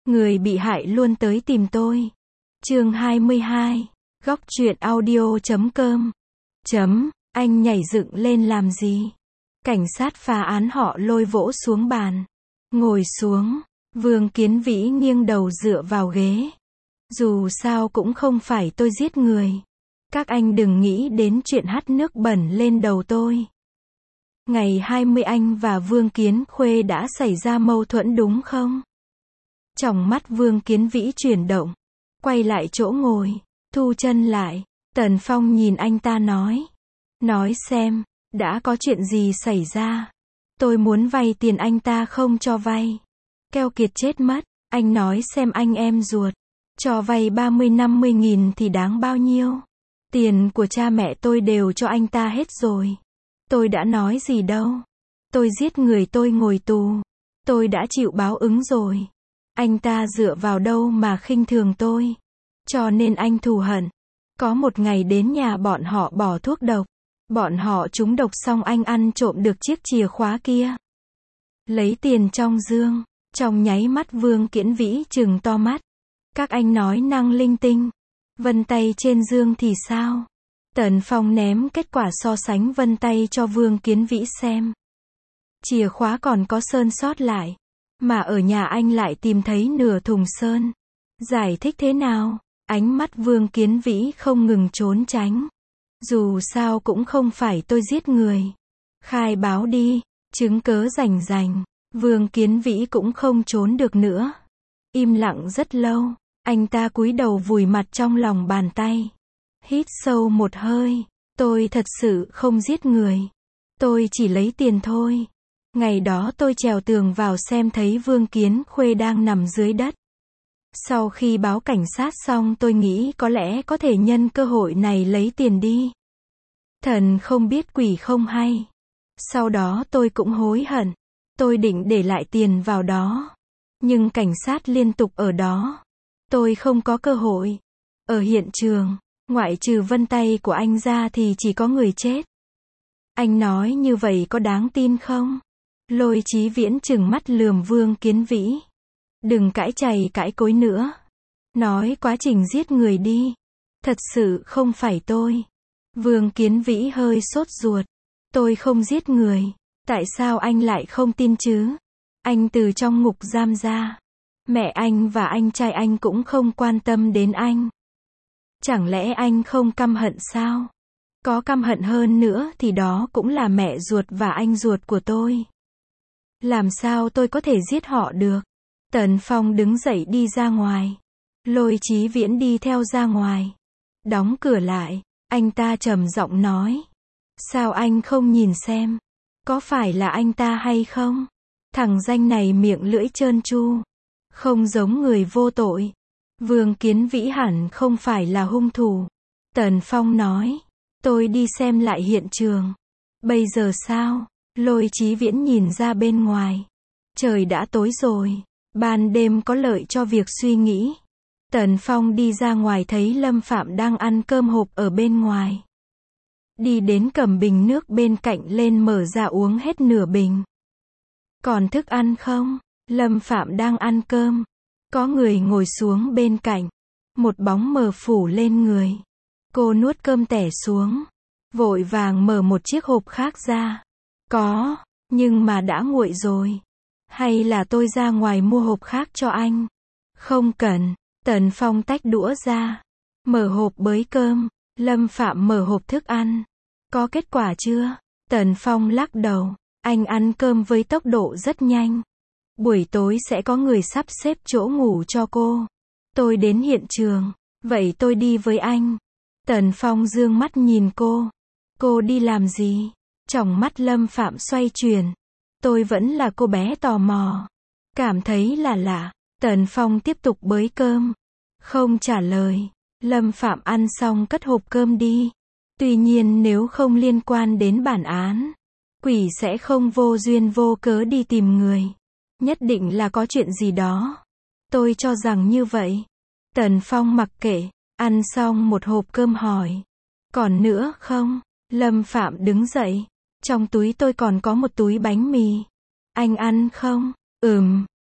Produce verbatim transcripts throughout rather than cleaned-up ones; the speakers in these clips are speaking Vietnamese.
Người bị hại luôn tới tìm tôi. Chương hai mươi hai. Góc truyện audio chấm com. Chấm, anh nhảy dựng lên làm gì? Cảnh sát phá án họ lôi vỗ xuống bàn. Ngồi xuống, Vương Kiến Vĩ nghiêng đầu dựa vào ghế. Dù sao cũng không phải tôi giết người. Các anh đừng nghĩ đến chuyện hắt nước bẩn lên đầu tôi. Ngày hai mươi anh và Vương Kiến Khuê đã xảy ra mâu thuẫn đúng không? Tròng mắt Vương Kiến Vĩ chuyển động. Quay lại chỗ ngồi, thu chân lại. Tần Phong nhìn anh ta nói. Nói xem, đã có chuyện gì xảy ra? Tôi muốn vay tiền anh ta không cho vay. Keo kiệt chết mất, anh nói xem anh em ruột. Cho vay ba mươi năm mươi nghìn thì đáng bao nhiêu? Tiền của cha mẹ tôi đều cho anh ta hết rồi. Tôi đã nói gì đâu. Tôi giết người tôi ngồi tù. Tôi đã chịu báo ứng rồi. Anh ta dựa vào đâu mà khinh thường tôi. Cho nên anh thù hận. Có một ngày đến nhà bọn họ bỏ thuốc độc. Bọn họ trúng độc xong anh ăn trộm được chiếc chìa khóa kia. Lấy tiền trong dương. Trong nháy mắt Vương Kiến Vĩ trừng to mắt. Các anh nói năng linh tinh. Vân tay trên dương thì sao? Tần Phong ném kết quả so sánh vân tay cho Vương Kiến Vĩ xem. Chìa khóa còn có sơn sót lại. Mà ở nhà anh lại tìm thấy nửa thùng sơn. Giải thích thế nào? Ánh mắt Vương Kiến Vĩ không ngừng trốn tránh. Dù sao cũng không phải tôi giết người. Khai báo đi, chứng cớ rành rành. Vương Kiến Vĩ cũng không trốn được nữa. Im lặng rất lâu, anh ta cúi đầu vùi mặt trong lòng bàn tay. Hít sâu một hơi, tôi thật sự không giết người. Tôi chỉ lấy tiền thôi. Ngày đó tôi trèo tường vào xem thấy Vương Kiến Khuê đang nằm dưới đất. Sau khi báo cảnh sát xong tôi nghĩ có lẽ có thể nhân cơ hội này lấy tiền đi. Thần không biết quỷ không hay. Sau đó tôi cũng hối hận. Tôi định để lại tiền vào đó. Nhưng cảnh sát liên tục ở đó. Tôi không có cơ hội. Ở hiện trường, ngoại trừ vân tay của anh ra thì chỉ có người chết. Anh nói như vậy có đáng tin không? Lôi Chí Viễn trừng mắt lườm Vương Kiến Vĩ. Đừng cãi chày cãi cối nữa. Nói quá trình giết người đi. Thật sự không phải tôi. Vương Kiến Vĩ hơi sốt ruột. Tôi không giết người. Tại sao anh lại không tin chứ? Anh từ trong ngục giam ra. Mẹ anh và anh trai anh cũng không quan tâm đến anh. Chẳng lẽ anh không căm hận sao? Có căm hận hơn nữa thì đó cũng là mẹ ruột và anh ruột của tôi. Làm sao tôi có thể giết họ được? Tần Phong đứng dậy đi ra ngoài. Lôi Chí Viễn đi theo ra ngoài. Đóng cửa lại, anh ta trầm giọng nói. Sao anh không nhìn xem? Có phải là anh ta hay không? Thằng danh này miệng lưỡi trơn tru. Không giống người vô tội. Vương Kiến Vĩ hẳn không phải là hung thủ. Tần Phong nói. Tôi đi xem lại hiện trường. Bây giờ sao? Lôi Chí Viễn nhìn ra bên ngoài. Trời đã tối rồi. Ban đêm có lợi cho việc suy nghĩ. Tần Phong đi ra ngoài thấy Lâm Phạm đang ăn cơm hộp ở bên ngoài. Đi đến cầm bình nước bên cạnh lên mở ra uống hết nửa bình. Còn thức ăn không? Lâm Phạm đang ăn cơm. Có người ngồi xuống bên cạnh. Một bóng mờ phủ lên người. Cô nuốt cơm tẻ xuống. Vội vàng mở một chiếc hộp khác ra. Có, nhưng mà đã nguội rồi. Hay là tôi ra ngoài mua hộp khác cho anh? Không cần. Tần Phong tách đũa ra. Mở hộp bới cơm. Lâm Phạm mở hộp thức ăn. Có kết quả chưa? Tần Phong lắc đầu. Anh ăn cơm với tốc độ rất nhanh. Buổi tối sẽ có người sắp xếp chỗ ngủ cho cô. Tôi đến hiện trường. Vậy tôi đi với anh. Tần Phong dương mắt nhìn cô. Cô đi làm gì? Tròng mắt Lâm Phạm xoay chuyển. Tôi vẫn là cô bé tò mò. Cảm thấy là lạ. Tần Phong tiếp tục bới cơm. Không trả lời. Lâm Phạm ăn xong cất hộp cơm đi. Tuy nhiên nếu không liên quan đến bản án, quỷ sẽ không vô duyên vô cớ đi tìm người. Nhất định là có chuyện gì đó. Tôi cho rằng như vậy. Tần Phong mặc kệ. Ăn xong một hộp cơm hỏi. Còn nữa không? Lâm Phạm đứng dậy. Trong túi tôi còn có một túi bánh mì. Anh ăn không? Ừm.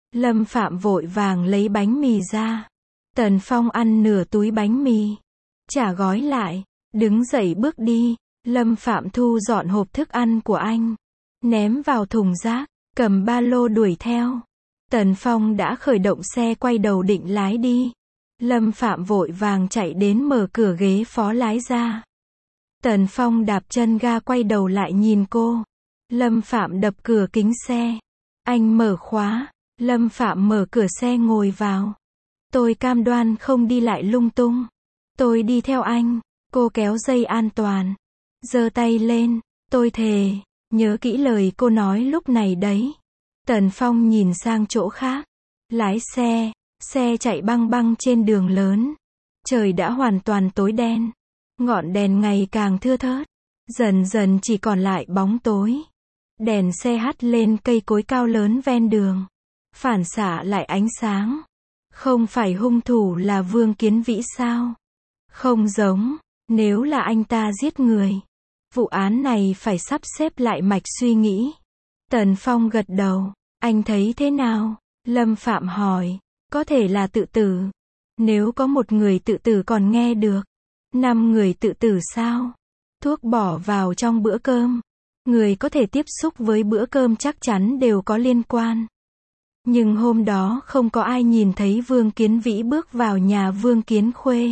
Lâm Phạm vội vàng lấy bánh mì ra. Tần Phong ăn nửa túi bánh mì, trả gói lại, đứng dậy bước đi. Lâm Phạm thu dọn hộp thức ăn của anh, ném vào thùng rác, cầm ba lô đuổi theo. Tần Phong đã khởi động xe quay đầu định lái đi. Lâm Phạm vội vàng chạy đến mở cửa ghế phó lái ra. Tần Phong đạp chân ga quay đầu lại nhìn cô. Lâm Phạm đập cửa kính xe. Anh mở khóa. Lâm Phạm mở cửa xe ngồi vào. Tôi cam đoan không đi lại lung tung. Tôi đi theo anh. Cô kéo dây an toàn, giơ tay lên. Tôi thề, nhớ kỹ lời cô nói lúc này đấy. Tần Phong nhìn sang chỗ khác. Lái xe. Xe chạy băng băng trên đường lớn. Trời đã hoàn toàn tối đen. Ngọn đèn ngày càng thưa thớt. Dần dần chỉ còn lại bóng tối. Đèn xe hắt lên cây cối cao lớn ven đường, phản xạ lại ánh sáng. Không phải hung thủ là Vương Kiến Vĩ sao? Không giống. Nếu là anh ta giết người, vụ án này phải sắp xếp lại mạch suy nghĩ. Tần Phong gật đầu. Anh thấy thế nào? Lâm Phạm hỏi. Có thể là tự tử. Nếu có một người tự tử còn nghe được. Năm người tự tử sao? Thuốc bỏ vào trong bữa cơm. Người có thể tiếp xúc với bữa cơm chắc chắn đều có liên quan. Nhưng hôm đó không có ai nhìn thấy Vương Kiến Vĩ bước vào nhà Vương Kiến Khuê.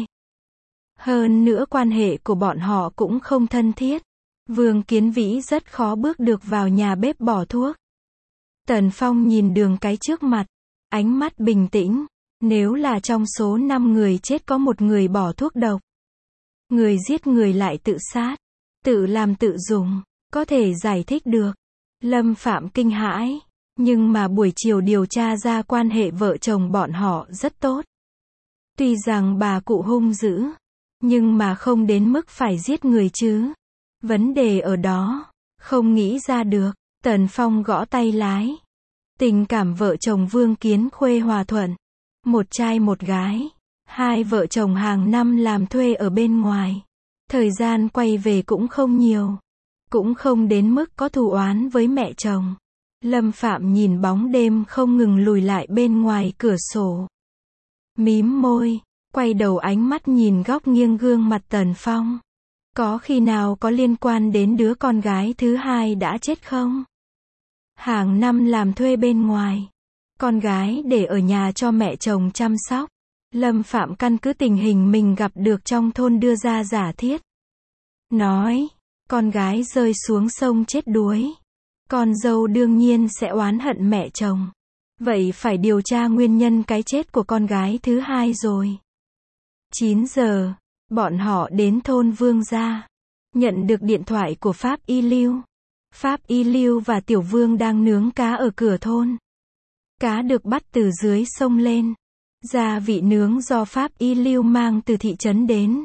Hơn nữa quan hệ của bọn họ cũng không thân thiết. Vương Kiến Vĩ rất khó bước được vào nhà bếp bỏ thuốc. Tần Phong nhìn đường cái trước mặt, ánh mắt bình tĩnh. Nếu là trong số năm người chết có một người bỏ thuốc độc, người giết người lại tự sát, tự làm tự dùng, có thể giải thích được. Lâm Phạm kinh hãi. Nhưng mà buổi chiều điều tra ra quan hệ vợ chồng bọn họ rất tốt. Tuy rằng bà cụ hung dữ, nhưng mà không đến mức phải giết người chứ. Vấn đề ở đó, không nghĩ ra được. Tần Phong gõ tay lái. Tình cảm vợ chồng Vương Kiến Khuê hòa thuận. Một trai một gái. Hai vợ chồng hàng năm làm thuê ở bên ngoài. Thời gian quay về cũng không nhiều. Cũng không đến mức có thù oán với mẹ chồng. Lâm Phạm nhìn bóng đêm không ngừng lùi lại bên ngoài cửa sổ. Mím môi, quay đầu ánh mắt nhìn góc nghiêng gương mặt Tần Phong. Có khi nào có liên quan đến đứa con gái thứ hai đã chết không? Hàng năm làm thuê bên ngoài. Con gái để ở nhà cho mẹ chồng chăm sóc. Lâm Phạm căn cứ tình hình mình gặp được trong thôn đưa ra giả thiết. Nói, con gái rơi xuống sông chết đuối. Con dâu đương nhiên sẽ oán hận mẹ chồng. Vậy phải điều tra nguyên nhân cái chết của con gái thứ hai rồi. chín giờ, bọn họ đến thôn Vương gia. Nhận được điện thoại của Pháp Y Lưu. Pháp Y Lưu và Tiểu Vương đang nướng cá ở cửa thôn. Cá được bắt từ dưới sông lên. Gia vị nướng do Pháp Y Lưu mang từ thị trấn đến.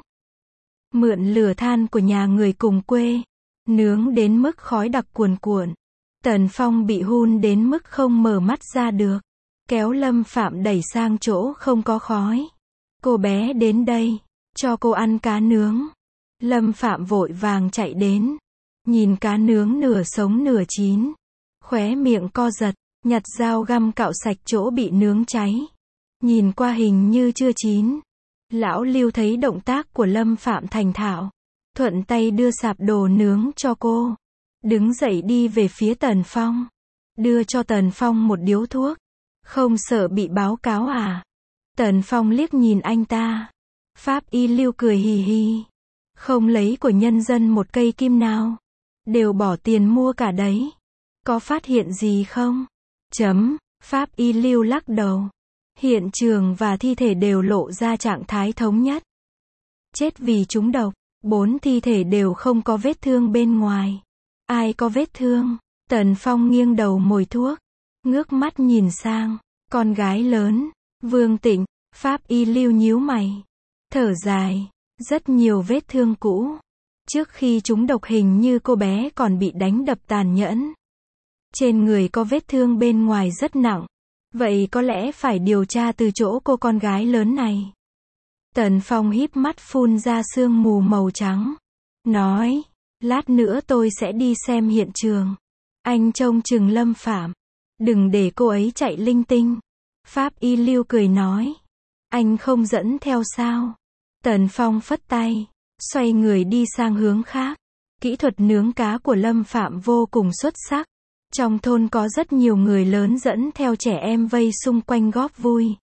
Mượn lửa than của nhà người cùng quê. Nướng đến mức khói đặc cuồn cuộn. Tần Phong bị hun đến mức không mở mắt ra được. Kéo Lâm Phạm đẩy sang chỗ không có khói. Cô bé đến đây, cho cô ăn cá nướng. Lâm Phạm vội vàng chạy đến. Nhìn cá nướng nửa sống nửa chín. Khóe miệng co giật, nhặt dao găm cạo sạch chỗ bị nướng cháy. Nhìn qua hình như chưa chín. Lão Lưu thấy động tác của Lâm Phạm thành thạo. Thuận tay đưa sạp đồ nướng cho cô. Đứng dậy đi về phía Tần Phong. Đưa cho Tần Phong một điếu thuốc. Không sợ bị báo cáo à? Tần Phong liếc nhìn anh ta. Pháp Y Lưu cười hì hì. Không lấy của nhân dân một cây kim nào. Đều bỏ tiền mua cả đấy. Có phát hiện gì không? Chấm. Pháp Y Lưu lắc đầu. Hiện trường và thi thể đều lộ ra trạng thái thống nhất. Chết vì trúng độc. Bốn thi thể đều không có vết thương bên ngoài. Ai có vết thương? Tần Phong nghiêng đầu mồi thuốc. Ngước mắt nhìn sang. Con gái lớn. Vương Tịnh. Pháp Y Lưu nhíu mày. Thở dài. Rất nhiều vết thương cũ. Trước khi trúng độc hình như cô bé còn bị đánh đập tàn nhẫn. Trên người có vết thương bên ngoài rất nặng. Vậy có lẽ phải điều tra từ chỗ cô con gái lớn này. Tần Phong híp mắt phun ra sương mù màu trắng. Nói. Lát nữa tôi sẽ đi xem hiện trường. Anh trông chừng Lâm Phạm. Đừng để cô ấy chạy linh tinh. Pháp Y Lưu cười nói. Anh không dẫn theo sao? Tần Phong phất tay, xoay người đi sang hướng khác. Kỹ thuật nướng cá của Lâm Phạm vô cùng xuất sắc. Trong thôn có rất nhiều người lớn dẫn theo trẻ em vây xung quanh góp vui.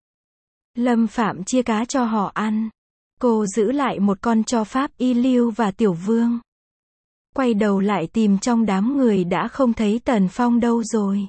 Lâm Phạm chia cá cho họ ăn. Cô giữ lại một con cho Pháp Y Lưu và Tiểu Vương. Quay đầu lại tìm trong đám người đã không thấy Tần Phong đâu rồi.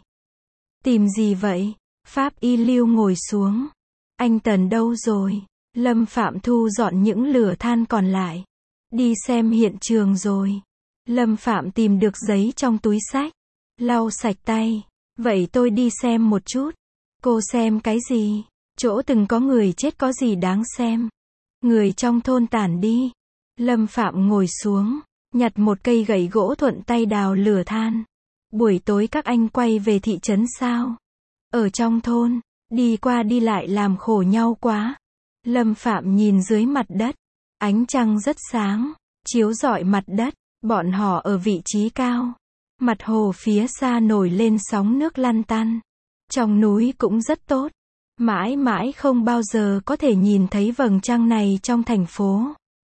Tìm gì vậy? Pháp Y Lưu ngồi xuống. Anh Tần đâu rồi? Lâm Phạm thu dọn những lửa than còn lại. Đi xem hiện trường rồi. Lâm Phạm tìm được giấy trong túi xách. Lau sạch tay. Vậy tôi đi xem một chút. Cô xem cái gì? Chỗ từng có người chết có gì đáng xem? Người trong thôn tản đi. Lâm Phạm ngồi xuống, nhặt một cây gậy gỗ thuận tay đào lửa than. Buổi tối các anh quay về thị trấn sao? Ở trong thôn, đi qua đi lại làm khổ nhau quá. Lâm Phạm nhìn dưới mặt đất. Ánh trăng rất sáng, chiếu rọi mặt đất. Bọn họ ở vị trí cao. Mặt hồ phía xa nổi lên sóng nước lăn tăn. Trong núi cũng rất tốt. Mãi mãi không bao giờ có thể nhìn thấy vầng trăng này trong thành phố.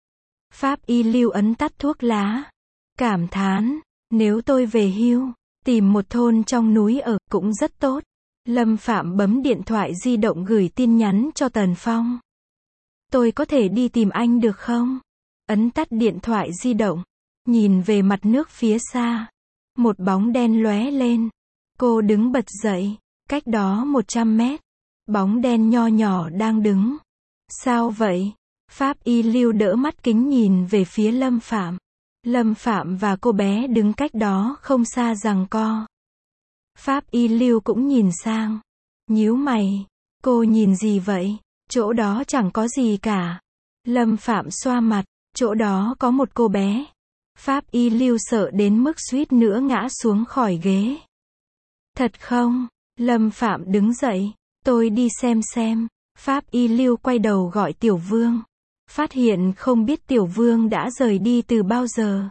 Pháp Y Lưu ấn tắt thuốc lá. Cảm thán, nếu tôi về hưu, tìm một thôn trong núi ở cũng rất tốt. Lâm Phạm bấm điện thoại di động gửi tin nhắn cho Tần Phong. Tôi có thể đi tìm anh được không? Ấn tắt điện thoại di động. Nhìn về mặt nước phía xa. Một bóng đen lóe lên. Cô đứng bật dậy. Cách đó một trăm mét. Bóng đen nho nhỏ đang đứng. Sao vậy? Pháp Y Lưu đỡ mắt kính nhìn về phía Lâm Phạm. Lâm Phạm và cô bé đứng cách đó không xa giằng co. Pháp Y Lưu cũng nhìn sang. Nhíu mày. Cô nhìn gì vậy? Chỗ đó chẳng có gì cả. Lâm Phạm xoa mặt. Chỗ đó có một cô bé. Pháp Y Lưu sợ đến mức suýt nữa ngã xuống khỏi ghế. Thật không? Lâm Phạm đứng dậy. Tôi đi xem xem. Pháp Y Lưu quay đầu gọi Tiểu Vương. Phát hiện không biết Tiểu Vương đã rời đi từ bao giờ.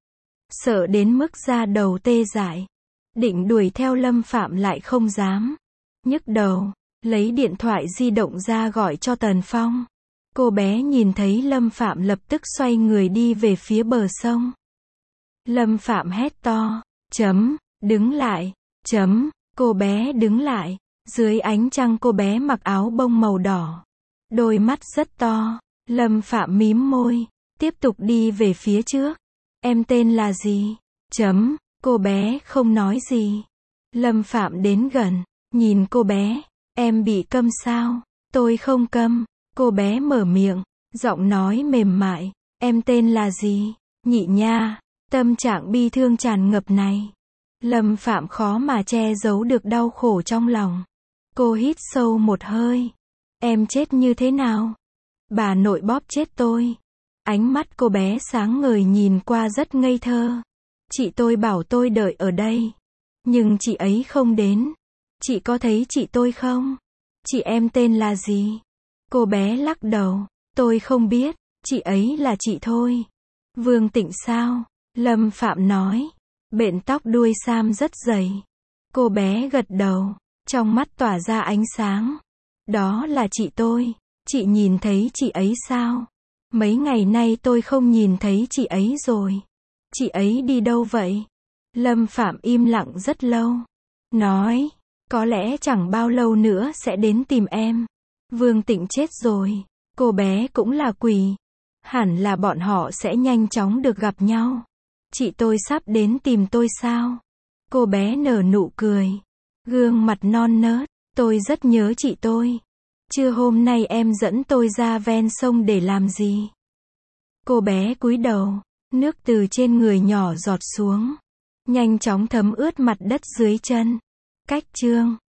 Sợ đến mức da đầu tê dại. Định đuổi theo Lâm Phạm lại không dám. Nhức đầu. Lấy điện thoại di động ra gọi cho Tần Phong. Cô bé nhìn thấy Lâm Phạm lập tức xoay người đi về phía bờ sông. Lâm Phạm hét to. Chấm. Đứng lại. Chấm. Cô bé đứng lại. Dưới ánh trăng cô bé mặc áo bông màu đỏ. Đôi mắt rất to. Lâm Phạm mím môi. Tiếp tục đi về phía trước. Em tên là gì? Chấm. Cô bé không nói gì. Lâm Phạm đến gần. Nhìn cô bé. Em bị câm sao? Tôi không câm. Cô bé mở miệng. Giọng nói mềm mại. Em tên là gì? Nhị Nha. Tâm trạng bi thương tràn ngập này. Lâm Phạm khó mà che giấu được đau khổ trong lòng. Cô hít sâu một hơi. Em chết như thế nào? Bà nội bóp chết tôi. Ánh mắt cô bé sáng ngời nhìn qua rất ngây thơ. Chị tôi bảo tôi đợi ở đây. Nhưng chị ấy không đến. Chị có thấy chị tôi không? Chị em tên là gì? Cô bé lắc đầu. Tôi không biết. Chị ấy là chị thôi. Vương Tịnh sao? Lâm Phạm nói. Bện tóc đuôi sam rất dày. Cô bé gật đầu. Trong mắt tỏa ra ánh sáng. Đó là chị tôi. Chị nhìn thấy chị ấy sao? Mấy ngày nay tôi không nhìn thấy chị ấy rồi. Chị ấy đi đâu vậy? Lâm Phạm im lặng rất lâu. Nói. Có lẽ chẳng bao lâu nữa sẽ đến tìm em. Vương Tịnh chết rồi. Cô bé cũng là quỷ. Hẳn là bọn họ sẽ nhanh chóng được gặp nhau. Chị tôi sắp đến tìm tôi sao? Cô bé nở nụ cười. Gương mặt non nớt. Tôi rất nhớ chị tôi. Trưa hôm nay em dẫn tôi ra ven sông để làm gì? Cô bé cúi đầu. Nước từ trên người nhỏ giọt xuống. Nhanh chóng thấm ướt mặt đất dưới chân. Cách chương.